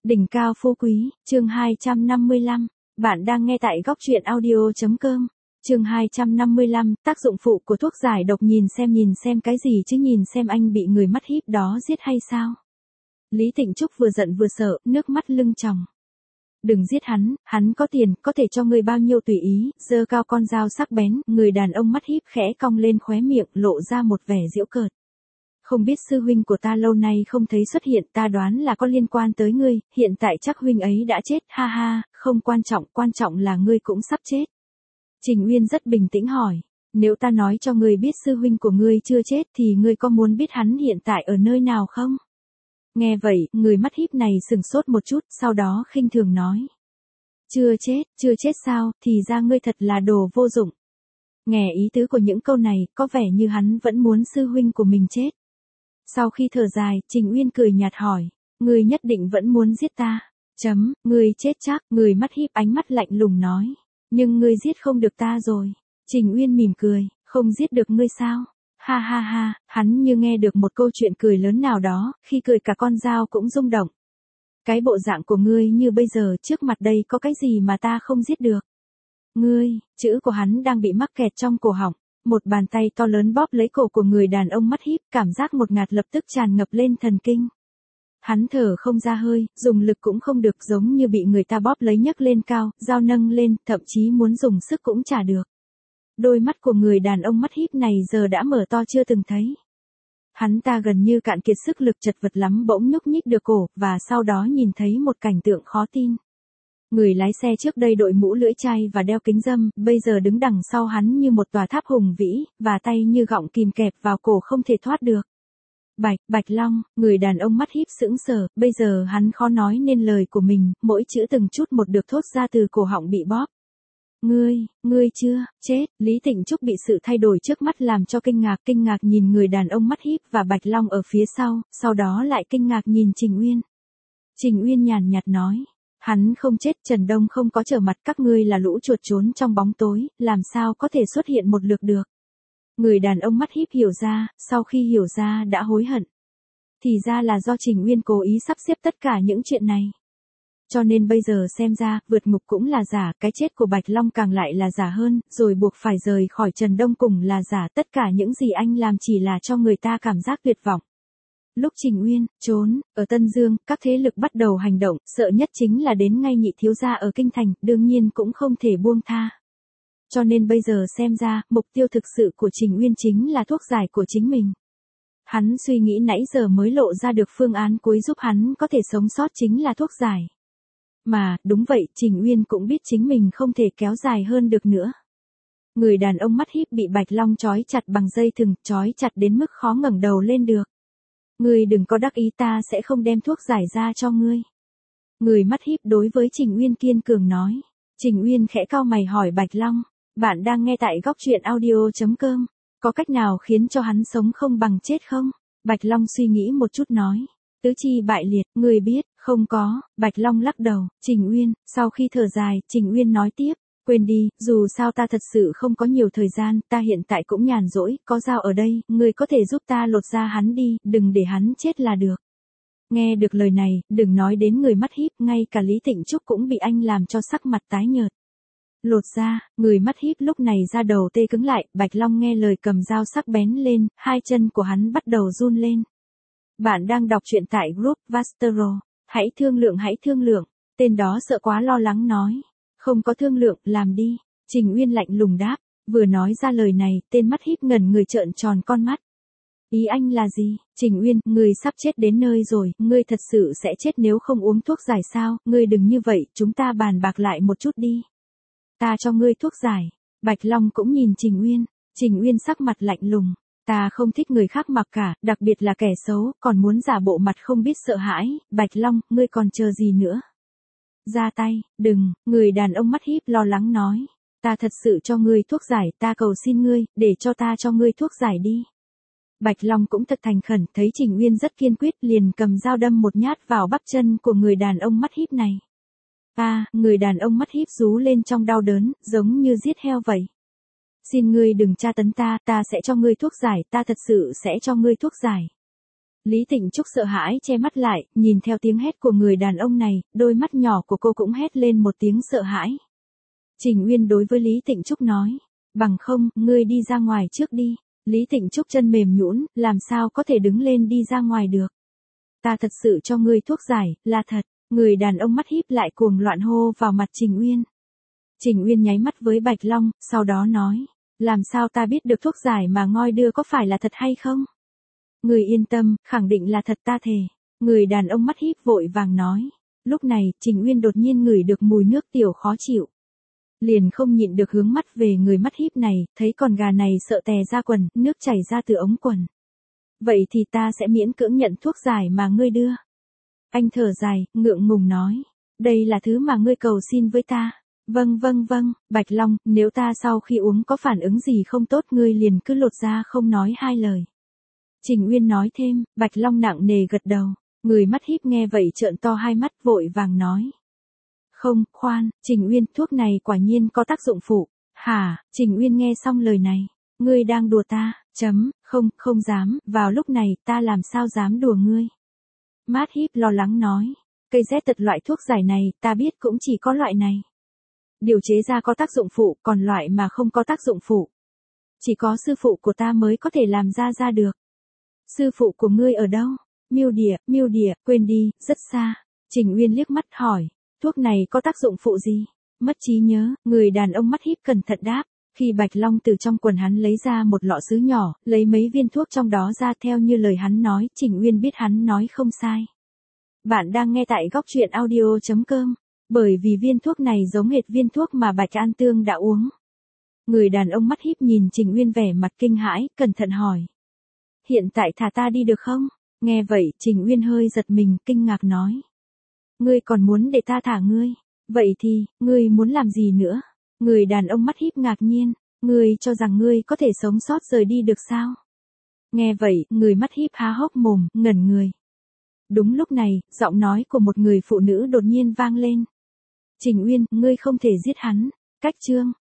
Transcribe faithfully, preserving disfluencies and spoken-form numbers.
Đỉnh cao phú quý, chương hai trăm năm mươi lăm. Bạn đang nghe tại góc truyện audio.com. Chương hai trăm năm mươi lăm, tác dụng phụ của thuốc giải độc. Nhìn xem nhìn xem cái gì chứ, nhìn xem anh bị người mắt híp đó giết hay sao? Lý Tịnh Trúc vừa giận vừa sợ, nước mắt lưng tròng. Đừng giết hắn, hắn có tiền, có thể cho ngươi bao nhiêu tùy ý. Giơ cao con dao sắc bén, người đàn ông mắt híp khẽ cong lên khóe miệng, lộ ra một vẻ giễu cợt. Không biết sư huynh của ta lâu nay không thấy xuất hiện, ta đoán là có liên quan tới ngươi, hiện tại chắc huynh ấy đã chết, ha ha, không quan trọng, quan trọng là ngươi cũng sắp chết. Trình Uyên rất bình tĩnh hỏi, nếu ta nói cho ngươi biết sư huynh của ngươi chưa chết thì ngươi có muốn biết hắn hiện tại ở nơi nào không? Nghe vậy, người mắt híp này sừng sốt một chút, sau đó khinh thường nói. Chưa chết, chưa chết sao, thì ra ngươi thật là đồ vô dụng. Nghe ý tứ của những câu này, có vẻ như hắn vẫn muốn sư huynh của mình chết. Sau khi thở dài, Trình Uyên cười nhạt hỏi, ngươi nhất định vẫn muốn giết ta. Chấm, ngươi chết chắc, người mắt híp ánh mắt lạnh lùng nói. Nhưng ngươi giết không được ta rồi. Trình Uyên mỉm cười, không giết được ngươi sao? Ha ha ha, hắn như nghe được một câu chuyện cười lớn nào đó, khi cười cả con dao cũng rung động. Cái bộ dạng của ngươi như bây giờ trước mặt đây có cái gì mà ta không giết được? Ngươi, chữ của hắn đang bị mắc kẹt trong cổ họng. Một bàn tay to lớn bóp lấy cổ của người đàn ông mắt híp, cảm giác một ngạt lập tức tràn ngập lên thần kinh. Hắn thở không ra hơi, dùng lực cũng không được, giống như bị người ta bóp lấy nhấc lên cao, dao nâng lên, thậm chí muốn dùng sức cũng chả được. Đôi mắt của người đàn ông mắt híp này giờ đã mở to chưa từng thấy. Hắn ta gần như cạn kiệt sức lực, chật vật lắm bỗng nhúc nhích được cổ, và sau đó nhìn thấy một cảnh tượng khó tin. Người lái xe trước đây đội mũ lưỡi chai và đeo kính râm, bây giờ đứng đằng sau hắn như một tòa tháp hùng vĩ, và tay như gọng kìm kẹp vào cổ không thể thoát được. Bạch, Bạch Long, người đàn ông mắt híp sững sờ, bây giờ hắn khó nói nên lời của mình, mỗi chữ từng chút một được thốt ra từ cổ họng bị bóp. Ngươi, ngươi chưa, chết, Lý Tịnh Trúc bị sự thay đổi trước mắt làm cho kinh ngạc, kinh ngạc nhìn người đàn ông mắt híp và Bạch Long ở phía sau, sau đó lại kinh ngạc nhìn Trình Uyên. Trình Uyên nhàn nhạt nói. Hắn không chết, Trần Đông không có trở mặt, các ngươi là lũ chuột trốn trong bóng tối, làm sao có thể xuất hiện một lượt được. Người đàn ông mắt híp hiểu ra, sau khi hiểu ra đã hối hận. Thì ra là do Trình Uyên cố ý sắp xếp tất cả những chuyện này. Cho nên bây giờ xem ra, vượt ngục cũng là giả, cái chết của Bạch Long càng lại là giả hơn, rồi buộc phải rời khỏi Trần Đông cùng là giả, tất cả những gì anh làm chỉ là cho người ta cảm giác tuyệt vọng. Lúc Trình Uyên trốn ở Tân Dương, các thế lực bắt đầu hành động, sợ nhất chính là đến ngay nhị thiếu gia ở Kinh Thành, đương nhiên cũng không thể buông tha. Cho nên bây giờ xem ra, mục tiêu thực sự của Trình Uyên chính là thuốc giải của chính mình. Hắn suy nghĩ nãy giờ mới lộ ra được phương án cuối giúp hắn có thể sống sót chính là thuốc giải. Mà, đúng vậy, Trình Uyên cũng biết chính mình không thể kéo dài hơn được nữa. Người đàn ông mắt híp bị Bạch Long trói chặt bằng dây thừng, trói chặt đến mức khó ngẩng đầu lên được. Ngươi đừng có đắc ý, ta sẽ không đem thuốc giải ra cho ngươi. Người mắt híp đối với Trình Uyên kiên cường nói. Trình Uyên khẽ cau mày hỏi Bạch Long, bạn đang nghe tại góc truyện audio.com, có cách nào khiến cho hắn sống không bằng chết không? Bạch Long suy nghĩ một chút nói. Tứ chi bại liệt, ngươi biết, không có, Bạch Long lắc đầu. Trình Uyên, sau khi thở dài, Trình Uyên nói tiếp. Quên đi, dù sao ta thật sự không có nhiều thời gian, ta hiện tại cũng nhàn rỗi, có dao ở đây, ngươi có thể giúp ta lột ra hắn đi, đừng để hắn chết là được. Nghe được lời này, đừng nói đến người mắt híp, ngay cả Lý Tịnh Trúc cũng bị anh làm cho sắc mặt tái nhợt. Lột ra, người mắt híp lúc này ra đầu tê cứng lại, Bạch Long nghe lời cầm dao sắc bén lên, hai chân của hắn bắt đầu run lên. Bạn đang đọc truyện tại group Vastero, hãy thương lượng hãy thương lượng, tên đó sợ quá lo lắng nói. Không có thương lượng, làm đi. Trình Uyên lạnh lùng đáp, vừa nói ra lời này, tên mắt híp ngẩn người trợn tròn con mắt. Ý anh là gì? Trình Uyên, ngươi sắp chết đến nơi rồi, ngươi thật sự sẽ chết nếu không uống thuốc giải sao, ngươi đừng như vậy, chúng ta bàn bạc lại một chút đi. Ta cho ngươi thuốc giải. Bạch Long cũng nhìn Trình Uyên, Trình Uyên sắc mặt lạnh lùng. Ta không thích người khác mặc cả, đặc biệt là kẻ xấu, còn muốn giả bộ mặt không biết sợ hãi, Bạch Long, ngươi còn chờ gì nữa? Ra tay, đừng, người đàn ông mắt híp lo lắng nói. Ta thật sự cho ngươi thuốc giải, ta cầu xin ngươi, để cho ta cho ngươi thuốc giải đi. Bạch Long cũng thật thành khẩn, thấy Trình Uyên rất kiên quyết, liền cầm dao đâm một nhát vào bắp chân của người đàn ông mắt híp này. À, người đàn ông mắt híp rú lên trong đau đớn, giống như giết heo vậy. Xin ngươi đừng tra tấn ta, ta sẽ cho ngươi thuốc giải, ta thật sự sẽ cho ngươi thuốc giải. Lý Tịnh Trúc sợ hãi che mắt lại, nhìn theo tiếng hét của người đàn ông này, đôi mắt nhỏ của cô cũng hét lên một tiếng sợ hãi. Trình Uyên đối với Lý Tịnh Trúc nói, bằng không, ngươi đi ra ngoài trước đi. Lý Tịnh Trúc chân mềm nhũn, làm sao có thể đứng lên đi ra ngoài được. Ta thật sự cho ngươi thuốc giải, là thật. Người đàn ông mắt híp lại cuồng loạn hô vào mặt Trình Uyên. Trình Uyên nháy mắt với Bạch Long, sau đó nói, làm sao ta biết được thuốc giải mà ngoi đưa có phải là thật hay không? Người yên tâm, khẳng định là thật ta thề. Người đàn ông mắt híp vội vàng nói. Lúc này, Trình Uyên đột nhiên ngửi được mùi nước tiểu khó chịu. Liền không nhịn được hướng mắt về người mắt híp này, thấy con gà này sợ tè ra quần, nước chảy ra từ ống quần. Vậy thì ta sẽ miễn cưỡng nhận thuốc giải mà ngươi đưa. Anh thở dài, ngượng ngùng nói. Đây là thứ mà ngươi cầu xin với ta. Vâng vâng vâng, Bạch Long, nếu ta sau khi uống có phản ứng gì không tốt ngươi liền cứ lột ra không nói hai lời. Trình Uyên nói thêm, Bạch Long nặng nề gật đầu. Người mắt híp nghe vậy trợn to hai mắt vội vàng nói. Không, khoan, Trình Uyên, thuốc này quả nhiên có tác dụng phụ. Hả, Trình Uyên nghe xong lời này. Ngươi đang đùa ta, chấm, không, không dám, vào lúc này ta làm sao dám đùa ngươi. Mát híp lo lắng nói. Cây rét tật loại thuốc giải này, ta biết cũng chỉ có loại này. Điều chế ra có tác dụng phụ, còn loại mà không có tác dụng phụ. Chỉ có sư phụ của ta mới có thể làm ra ra được. Sư phụ của ngươi ở đâu? Miêu Địa, Miêu Địa, quên đi, rất xa. Trình Uyên liếc mắt hỏi. Thuốc này có tác dụng phụ gì? Mất trí nhớ, người đàn ông mắt híp cẩn thận đáp. Khi Bạch Long từ trong quần hắn lấy ra một lọ sứ nhỏ, lấy mấy viên thuốc trong đó ra theo như lời hắn nói, Trình Uyên biết hắn nói không sai. Bạn đang nghe tại góc truyện audio chấm com, bởi vì viên thuốc này giống hệt viên thuốc mà Bạch An Tương đã uống. Người đàn ông mắt híp nhìn Trình Uyên vẻ mặt kinh hãi, cẩn thận hỏi. Hiện tại thả ta đi được không? Nghe vậy, Trình Uyên hơi giật mình, kinh ngạc nói. Ngươi còn muốn để ta thả ngươi? Vậy thì, ngươi muốn làm gì nữa? Người đàn ông mắt híp ngạc nhiên, ngươi cho rằng ngươi có thể sống sót rời đi được sao? Nghe vậy, người mắt híp há hốc mồm, ngẩn người. Đúng lúc này, giọng nói của một người phụ nữ đột nhiên vang lên. Trình Uyên, ngươi không thể giết hắn. Cách chương.